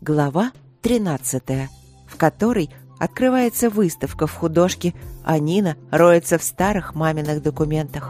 Глава 13, в которой открывается выставка в художке, а Нина роется в старых маминых документах.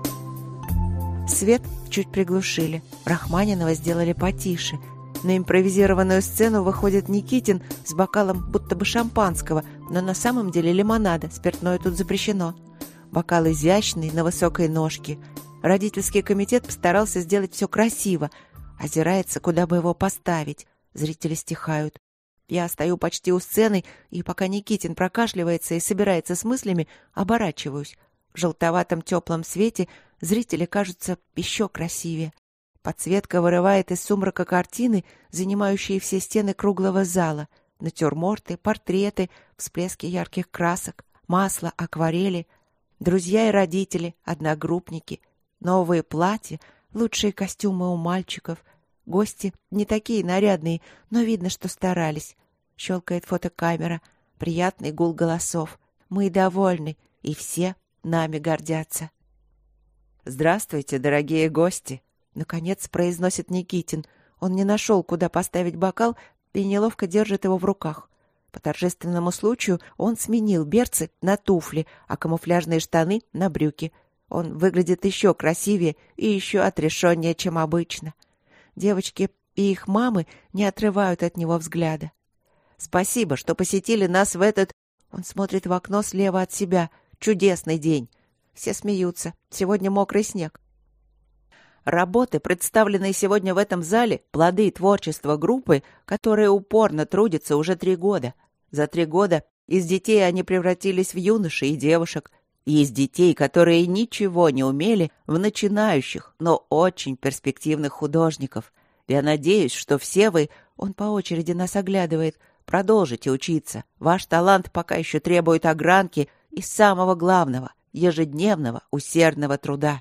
Свет чуть приглушили, Рахманинова сделали потише. На импровизированную сцену выходит Никитин с бокалом будто бы шампанского, но на самом деле лимонада, спиртное тут запрещено. Бокал изящный, на высокой ножке. Родительский комитет постарался сделать все красиво. Озирается, куда бы его поставить. Зрители стихают. Я стою почти у сцены, и пока Никитин прокашливается и собирается с мыслями, оборачиваюсь. В желтоватом теплом свете зрители кажутся еще красивее. Подсветка вырывает из сумрака картины, занимающие все стены круглого зала. Натюрморты, портреты, всплески ярких красок, масла, акварели. Друзья и родители, одногруппники. Новые платья, лучшие костюмы у мальчиков. Гости не такие нарядные, но видно, что старались. Щелкает фотокамера, приятный гул голосов. Мы довольны, и все нами гордятся. «Здравствуйте, дорогие гости!» Наконец произносит Никитин. Он не нашел, куда поставить бокал, и неловко держит его в руках. По торжественному случаю он сменил берцы на туфли, а камуфляжные штаны на брюки. Он выглядит еще красивее и еще отрешеннее, чем обычно. Девочки и их мамы не отрывают от него взгляда. «Спасибо, что посетили нас в этот...» Он смотрит в окно слева от себя. «Чудесный день!» Все смеются. Сегодня мокрый снег. Работы, представленные сегодня в этом зале, плоды творчества группы, которая упорно трудится уже 3 года. За 3 года из детей они превратились в юношей и девушек. И из детей, которые ничего не умели, в начинающих, но очень перспективных художников. Я надеюсь, что все вы, он по очереди нас оглядывает, продолжите учиться. Ваш талант пока еще требует огранки и самого главного, ежедневного, усердного труда.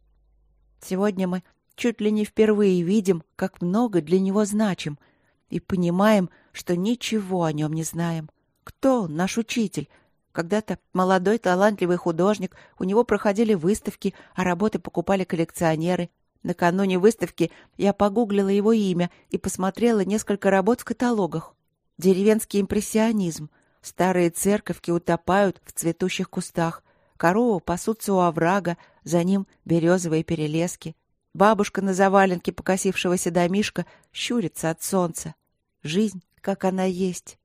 Сегодня мы чуть ли не впервые видим, как много для него значим, и понимаем, что ничего о нем не знаем. Кто он, наш учитель? Когда-то молодой талантливый художник, у него проходили выставки, а работы покупали коллекционеры. Накануне выставки я погуглила его имя и посмотрела несколько работ в каталогах. Деревенский импрессионизм. Старые церковки утопают в цветущих кустах. Коровы пасутся у оврага, за ним березовые перелески. Бабушка на заваленке покосившегося домишка щурится от солнца. Жизнь, как она есть.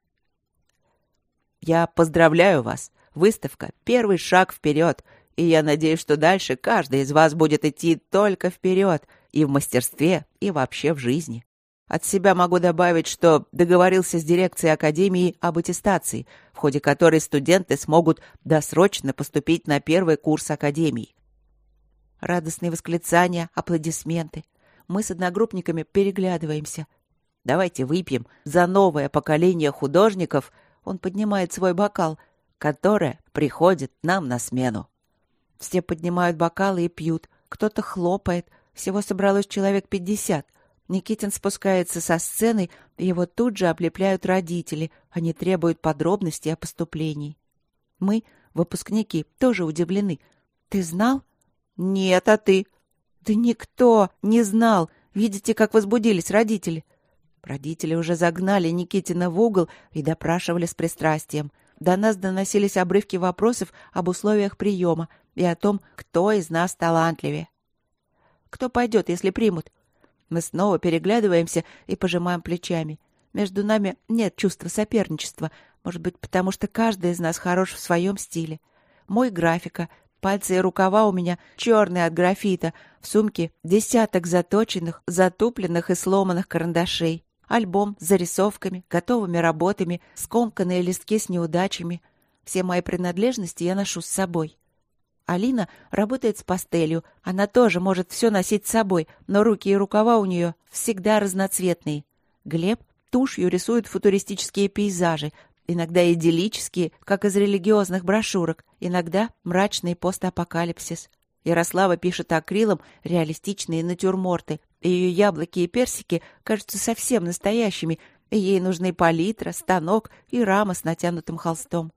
Я поздравляю вас. Выставка — первый шаг вперед, и я надеюсь, что дальше каждый из вас будет идти только вперед и в мастерстве, и вообще в жизни. От себя могу добавить, что договорился с дирекцией академии об аттестации, в ходе которой студенты смогут досрочно поступить на первый курс академии. Радостные восклицания, аплодисменты. Мы с одногруппниками переглядываемся. Давайте выпьем за новое поколение художников. Он поднимает свой бокал, которое приходит нам на смену. Все поднимают бокалы и пьют. Кто-то хлопает. Всего собралось человек 50. Никитин спускается со сцены, и его тут же облепляют родители. Они требуют подробностей о поступлении. Мы, выпускники, тоже удивлены. «Ты знал?» «Нет, а ты?» «Да никто не знал. Видите, как возбудились родители?» Родители уже загнали Никитина в угол и допрашивали с пристрастием. До нас доносились обрывки вопросов об условиях приема и о том, кто из нас талантливее. «Кто пойдет, если примут?» Мы снова переглядываемся и пожимаем плечами. Между нами нет чувства соперничества, может быть, потому что каждый из нас хорош в своем стиле. Мой графика, пальцы и рукава у меня черные от графита, в сумке десяток заточенных, затупленных и сломанных карандашей. Альбом с зарисовками, готовыми работами, скомканные листки с неудачами. Все мои принадлежности я ношу с собой. Алина работает с пастелью. Она тоже может все носить с собой, но руки и рукава у нее всегда разноцветные. Глеб тушью рисует футуристические пейзажи, иногда идиллические, как из религиозных брошюрок, иногда мрачный постапокалипсис. Ярослава пишет акрилом реалистичные натюрморты. Ее яблоки и персики кажутся совсем настоящими, и ей нужны палитра, станок и рама с натянутым холстом.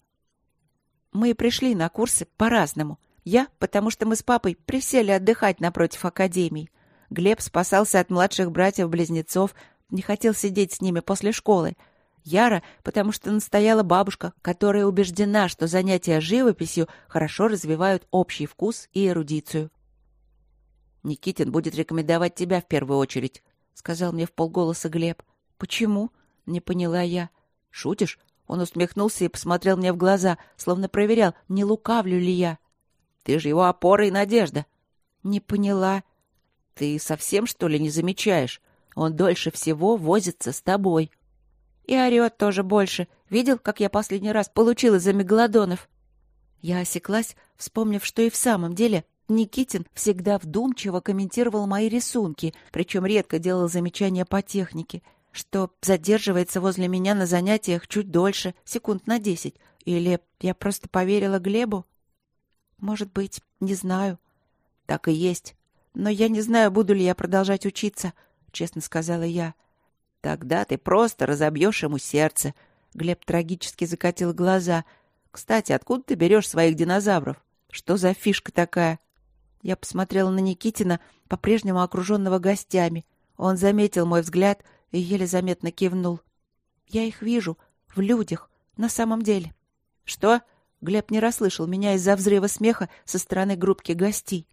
Мы пришли на курсы по-разному. Я, потому что мы с папой присели отдыхать напротив академии. Глеб спасался от младших братьев-близнецов. не хотел сидеть с ними после школы. Яра, потому что настояла бабушка, которая убеждена, что занятия живописью хорошо развивают общий вкус и эрудицию. «Никитин будет рекомендовать тебя в первую очередь», — сказал мне вполголоса Глеб. «Почему?» — не поняла я. «Шутишь?» Он усмехнулся и посмотрел мне в глаза, словно проверял, не лукавлю ли я. «Ты же его опора и надежда». «Не поняла». «Ты совсем, что ли, не замечаешь? Он дольше всего возится с тобой». «И орет тоже больше. Видел, как я последний раз получила за мегалодонов?» Я осеклась, вспомнив, что и в самом деле Никитин всегда вдумчиво комментировал мои рисунки, причем редко делал замечания по технике, что задерживается возле меня на занятиях чуть дольше, секунд на 10. Или я просто поверила Глебу? Может быть, не знаю. Так и есть. Но я не знаю, буду ли я продолжать учиться, честно сказала я. Тогда ты просто разобьешь ему сердце. Глеб трагически закатил глаза. Кстати, откуда ты берешь своих динозавров? Что за фишка такая? Я посмотрела на Никитина, по-прежнему окруженного гостями. Он заметил мой взгляд и еле заметно кивнул. Я их вижу в людях, на самом деле. Что? Глеб не расслышал меня из-за взрыва смеха со стороны группки гостей.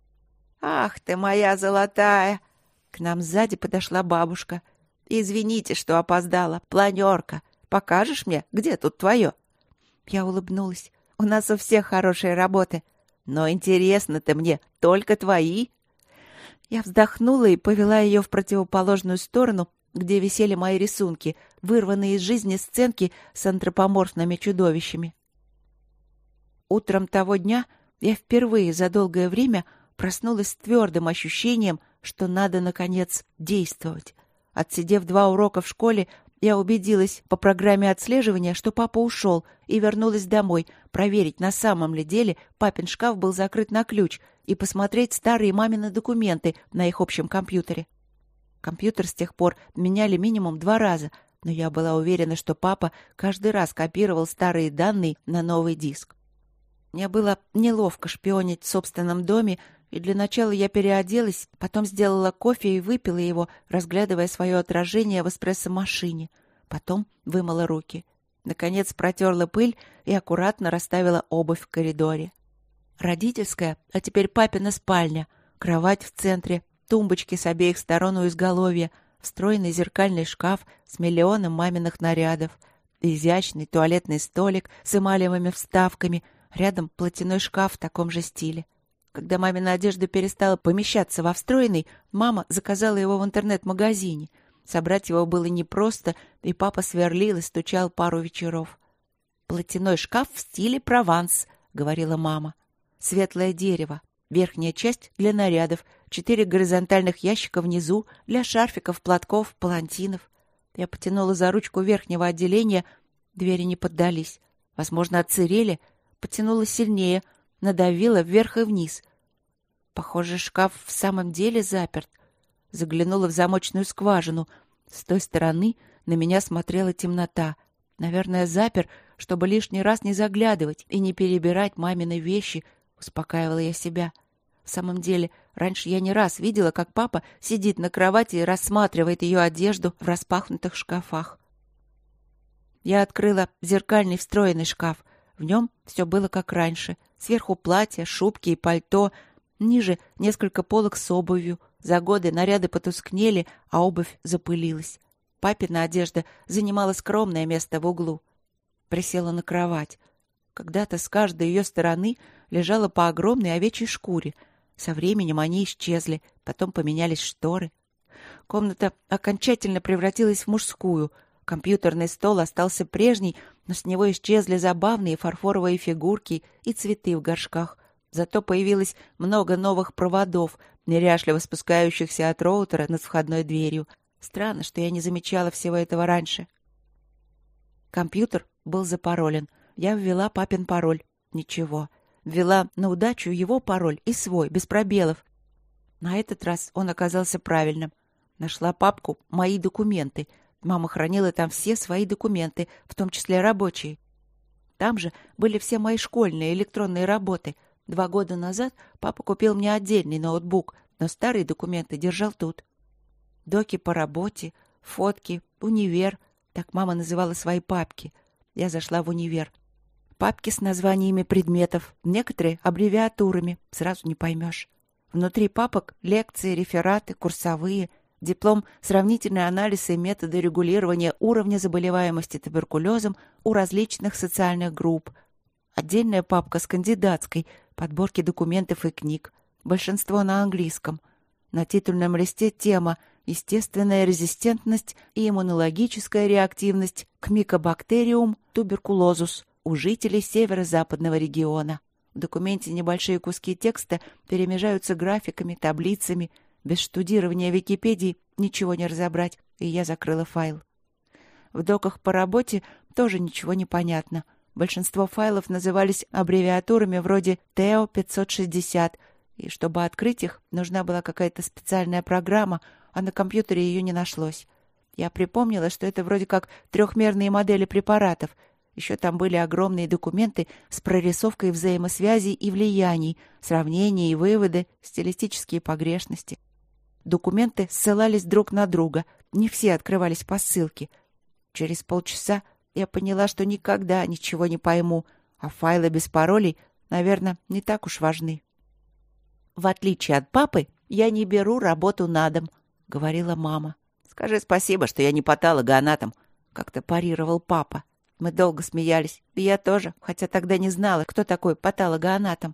Ах ты моя золотая! К нам сзади подошла бабушка. «Извините, что опоздала. Планерка. Покажешь мне, где тут твое?» Я улыбнулась. «У нас у всех хорошие работы. Но интересно-то мне только твои». Я вздохнула и повела ее в противоположную сторону, где висели мои рисунки, вырванные из жизни сценки с антропоморфными чудовищами. Утром того дня я впервые за долгое время проснулась с твердым ощущением, что надо, наконец, действовать. Отсидев 2 урока в школе, я убедилась по программе отслеживания, что папа ушел, и вернулась домой проверить, на самом ли деле папин шкаф был закрыт на ключ, и посмотреть старые мамины документы на их общем компьютере. Компьютер с тех пор меняли минимум 2 раза, но я была уверена, что папа каждый раз копировал старые данные на новый диск. Мне было неловко шпионить в собственном доме, и для начала я переоделась, потом сделала кофе и выпила его, разглядывая свое отражение в эспрессо-машине. Потом вымыла руки. Наконец протерла пыль и аккуратно расставила обувь в коридоре. Родительская, а теперь папина спальня, кровать в центре, тумбочки с обеих сторон у изголовья, встроенный зеркальный шкаф с миллионом маминых нарядов, изящный туалетный столик с эмалевыми вставками, рядом платяной шкаф в таком же стиле. Когда мамина одежда перестала помещаться во встроенный, мама заказала его в интернет-магазине. Собрать его было непросто, и папа сверлил и стучал пару вечеров. «Платяной шкаф в стиле Прованс», — говорила мама. «Светлое дерево, верхняя часть для нарядов, 4 горизонтальных ящика внизу для шарфиков, платков, палантинов». Я потянула за ручку верхнего отделения, двери не поддались. Возможно, отсырели. Потянула сильнее, надавила вверх и вниз. Похоже, шкаф в самом деле заперт. Заглянула в замочную скважину. С той стороны на меня смотрела темнота. Наверное, запер, чтобы лишний раз не заглядывать и не перебирать мамины вещи, успокаивала я себя. В самом деле, раньше я не раз видела, как папа сидит на кровати и рассматривает ее одежду в распахнутых шкафах. Я открыла зеркальный встроенный шкаф. В нем все было как раньше. Сверху платья, шубки и пальто. Ниже несколько полок с обувью. За годы наряды потускнели, а обувь запылилась. Папина одежда занимала скромное место в углу. Присела на кровать. Когда-то с каждой ее стороны лежала по огромной овечьей шкуре. Со временем они исчезли, потом поменялись шторы. Комната окончательно превратилась в мужскую. Компьютерный стол остался прежний, но с него исчезли забавные фарфоровые фигурки и цветы в горшках. Зато появилось много новых проводов, неряшливо спускающихся от роутера над входной дверью. Странно, что я не замечала всего этого раньше. Компьютер был запаролен. Я ввела папин пароль. Ничего. Ввела на удачу его пароль и свой, без пробелов. На этот раз он оказался правильным. Нашла папку «Мои документы». Мама хранила там все свои документы, в том числе рабочие. Там же были все мои школьные электронные работы. 2 года назад папа купил мне отдельный ноутбук, но старые документы держал тут. Доки по работе, фотки, универ. Так мама называла свои папки. Я зашла в универ. Папки с названиями предметов, некоторые аббревиатурами, сразу не поймешь. Внутри папок лекции, рефераты, курсовые, диплом «Сравнительный анализ и методы регулирования уровня заболеваемости туберкулезом у различных социальных групп». Отдельная папка с кандидатской, подборки документов и книг. Большинство на английском. На титульном листе тема «Естественная резистентность и иммунологическая реактивность к микобактериум туберкулозус у жителей северо-западного региона». В документе небольшие куски текста перемежаются графиками, таблицами. Без штудирования Википедии ничего не разобрать, и я закрыла файл. В доках по работе тоже ничего не понятно. Большинство файлов назывались аббревиатурами вроде ТЭО-560, и чтобы открыть их, нужна была какая-то специальная программа, а на компьютере ее не нашлось. Я припомнила, что это вроде как трехмерные модели препаратов. Еще там были огромные документы с прорисовкой взаимосвязей и влияний, сравнения и выводы, стилистические погрешности. Документы ссылались друг на друга, не все открывались по ссылке. Через полчаса я поняла, что никогда ничего не пойму, а файлы без паролей, наверное, не так уж важны. «В отличие от папы, я не беру работу на дом», — говорила мама. «Скажи спасибо, что я не патологоанатом», — как-то парировал папа. Мы долго смеялись, и я тоже, хотя тогда не знала, кто такой патологоанатом.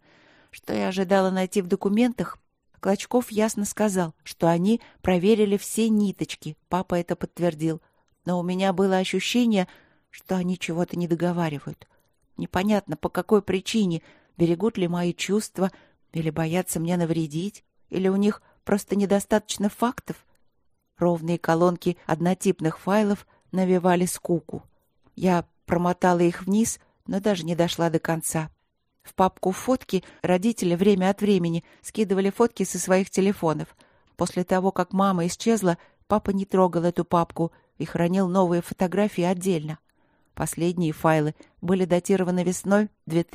Что я ожидала найти в документах? Клочков ясно сказал, что они проверили все ниточки, папа это подтвердил. Но у меня было ощущение, что они чего-то не договаривают. Непонятно, по какой причине, берегут ли мои чувства, или боятся мне навредить, или у них просто недостаточно фактов. Ровные колонки однотипных файлов навевали скуку. Я промотала их вниз, но даже не дошла до конца. В папку «Фотки» родители время от времени скидывали фотки со своих телефонов. После того, как мама исчезла, папа не трогал эту папку и хранил новые фотографии отдельно. Последние файлы были датированы весной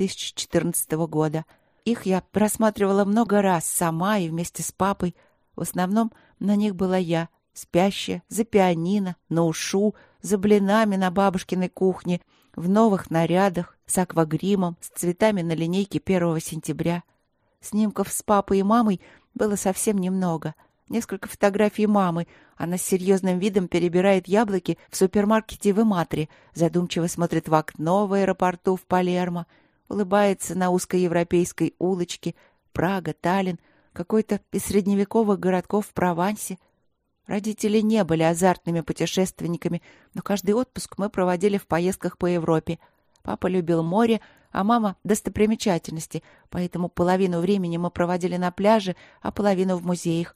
2014 года. Их я просматривала много раз сама и вместе с папой. В основном на них была я, спящая, за пианино, на ушу, за блинами на бабушкиной кухне, в новых нарядах, с аквагримом, с цветами на линейке 1 сентября. Снимков с папой и мамой было совсем немного. Несколько фотографий мамы. Она с серьезным видом перебирает яблоки в супермаркете в Иматре, задумчиво смотрит в окно в аэропорту в Палермо, улыбается на узкой европейской улочке, Прага, Таллин, какой-то из средневековых городков в Провансе. Родители не были азартными путешественниками, но каждый отпуск мы проводили в поездках по Европе. Папа любил море, а мама — достопримечательности, поэтому половину времени мы проводили на пляже, а половину в музеях.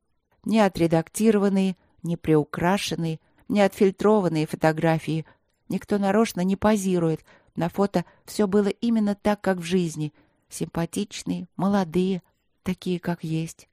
Не отредактированные, не приукрашенные, не отфильтрованные фотографии. Никто нарочно не позирует. На фото все было именно так, как в жизни. Симпатичные, молодые, такие, как есть.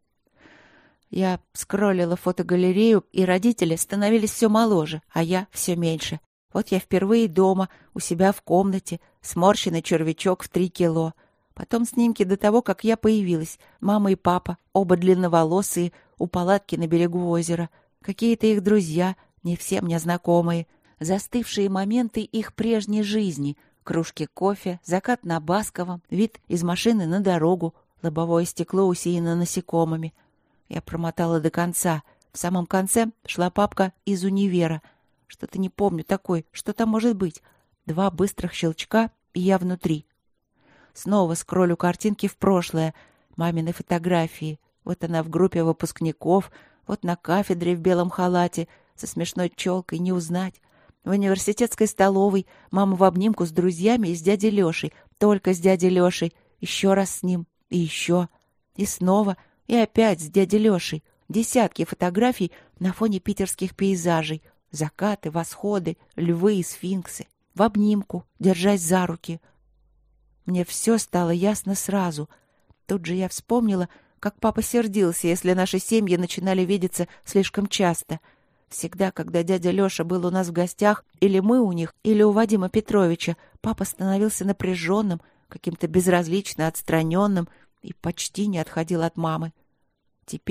Я скроллила фотогалерею, и родители становились все моложе, а я все меньше. Вот я впервые дома, у себя в комнате, сморщенный червячок в 3 кило. Потом снимки до того, как я появилась. Мама и папа, оба длинноволосые, у палатки на берегу озера. Какие-то их друзья, не все мне знакомые. Застывшие моменты их прежней жизни. Кружки кофе, закат на Басковом, вид из машины на дорогу, лобовое стекло усеяно насекомыми. Я промотала до конца. В самом конце шла папка из универа. Что-то не помню такой. Что там может быть? 2 быстрых щелчка, и я внутри. Снова скроллю картинки в прошлое. Мамины фотографии. Вот она в группе выпускников, вот на кафедре в белом халате, со смешной челкой, не узнать. В университетской столовой мама в обнимку с друзьями и с дядей Лешей. Только с дядей Лешей. Еще раз с ним. И еще. И снова. И опять с дядей Лешей. Десятки фотографий на фоне питерских пейзажей. Закаты, восходы, львы и сфинксы. В обнимку, держась за руки. Мне все стало ясно сразу. Тут же я вспомнила, как папа сердился, если наши семьи начинали видеться слишком часто. Всегда, когда дядя Леша был у нас в гостях, или мы у них, или у Вадима Петровича, папа становился напряженным, каким-то безразлично отстраненным и почти не отходил от мамы. Теперь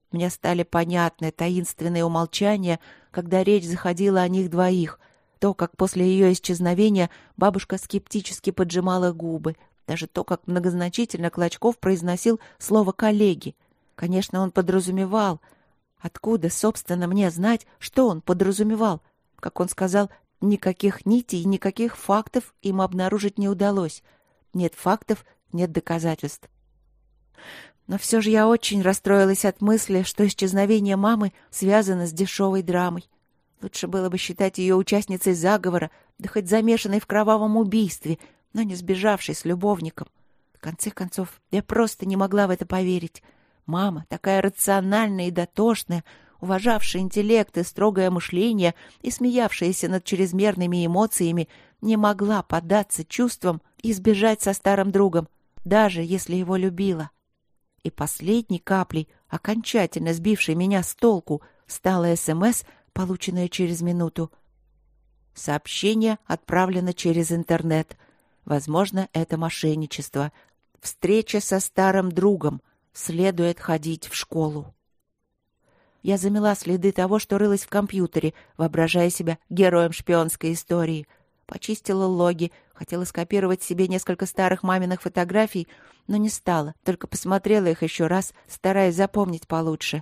Мне стали понятны таинственные умолчания, когда речь заходила о них двоих. То, как после ее исчезновения бабушка скептически поджимала губы. Даже то, как многозначительно Клочков произносил слово «коллеги». Конечно, он подразумевал. Откуда, собственно, мне знать, что он подразумевал? Как он сказал, никаких нитей, никаких фактов им обнаружить не удалось. Нет фактов, нет доказательств. Но все же я очень расстроилась от мысли, что исчезновение мамы связано с дешевой драмой. Лучше было бы считать ее участницей заговора, да хоть замешанной в кровавом убийстве, но не сбежавшей с любовником. В конце концов, я просто не могла в это поверить. Мама, такая рациональная и дотошная, уважавшая интеллект и строгое мышление и смеявшаяся над чрезмерными эмоциями, не могла поддаться чувствам и сбежать со старым другом, даже если его любила. И последней каплей, окончательно сбившей меня с толку, стала СМС, полученная через минуту. Сообщение отправлено через интернет. Возможно, это мошенничество. Встреча со старым другом. Следует ходить в школу. Я замела следы того, что рылось в компьютере, воображая себя героем шпионской истории. Почистила логи, хотела скопировать себе несколько старых маминых фотографий, но не стала, только посмотрела их еще раз, стараясь запомнить получше.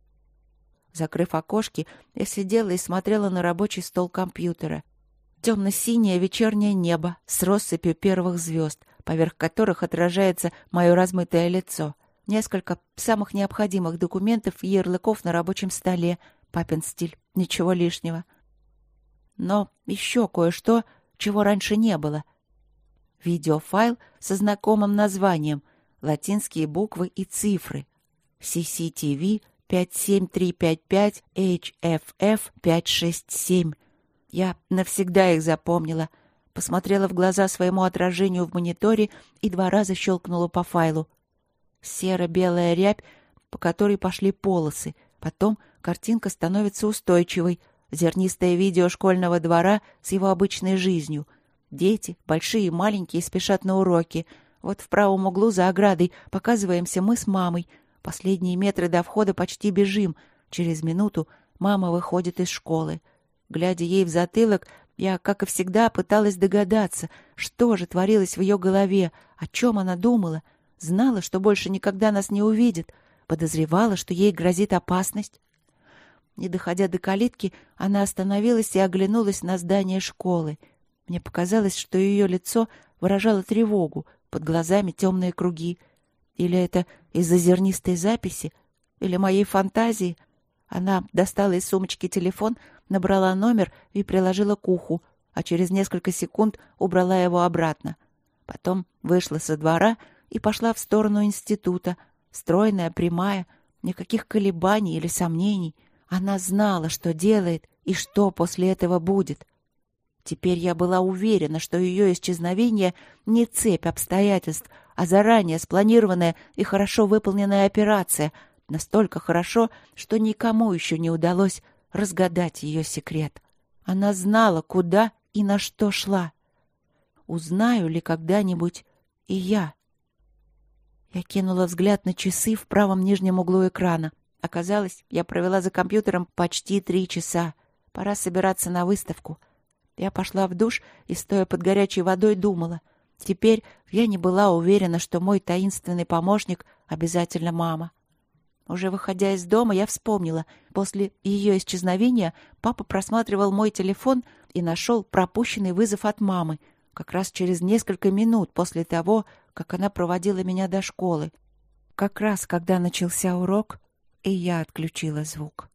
Закрыв окошки, я сидела и смотрела на рабочий стол компьютера. Темно-синее вечернее небо с россыпью первых звезд, поверх которых отражается мое размытое лицо. Несколько самых необходимых документов и ярлыков на рабочем столе. Папин стиль. Ничего лишнего. Но еще кое-что, чего раньше не было. Видеофайл со знакомым названием, латинские буквы и цифры. CCTV 57355 HFF 567. Я навсегда их запомнила. Посмотрела в глаза своему отражению в мониторе и 2 раза щелкнула по файлу. Серо-белая рябь, по которой пошли полосы. Потом картинка становится устойчивой. Зернистое видео школьного двора с его обычной жизнью. Дети, большие и маленькие, спешат на уроки. Вот в правом углу за оградой показываемся мы с мамой. Последние метры до входа почти бежим. Через минуту мама выходит из школы. Глядя ей в затылок, я, как и всегда, пыталась догадаться, что же творилось в ее голове, о чем она думала. Знала, что больше никогда нас не увидит. Подозревала, что ей грозит опасность. Не доходя до калитки, она остановилась и оглянулась на здание школы. Мне показалось, что ее лицо выражало тревогу, под глазами темные круги. Или это из-за зернистой записи, или моей фантазии. Она достала из сумочки телефон, набрала номер и приложила к уху, а через несколько секунд убрала его обратно. Потом вышла со двора и пошла в сторону института, стройная, прямая, никаких колебаний или сомнений. Она знала, что делает и что после этого будет. Теперь я была уверена, что ее исчезновение не цепь обстоятельств, а заранее спланированная и хорошо выполненная операция, настолько хорошо, что никому еще не удалось разгадать ее секрет. Она знала, куда и на что шла. Узнаю ли когда-нибудь и я? Я кинула взгляд на часы в правом нижнем углу экрана. Оказалось, я провела за компьютером почти 3 часа. Пора собираться на выставку. Я пошла в душ и, стоя под горячей водой, думала. Теперь я не была уверена, что мой таинственный помощник обязательно мама. Уже выходя из дома, я вспомнила. После ее исчезновения папа просматривал мой телефон и нашел пропущенный вызов от мамы, как раз через несколько минут после того, как она проводила меня до школы. Как раз когда начался урок, и я отключила звук.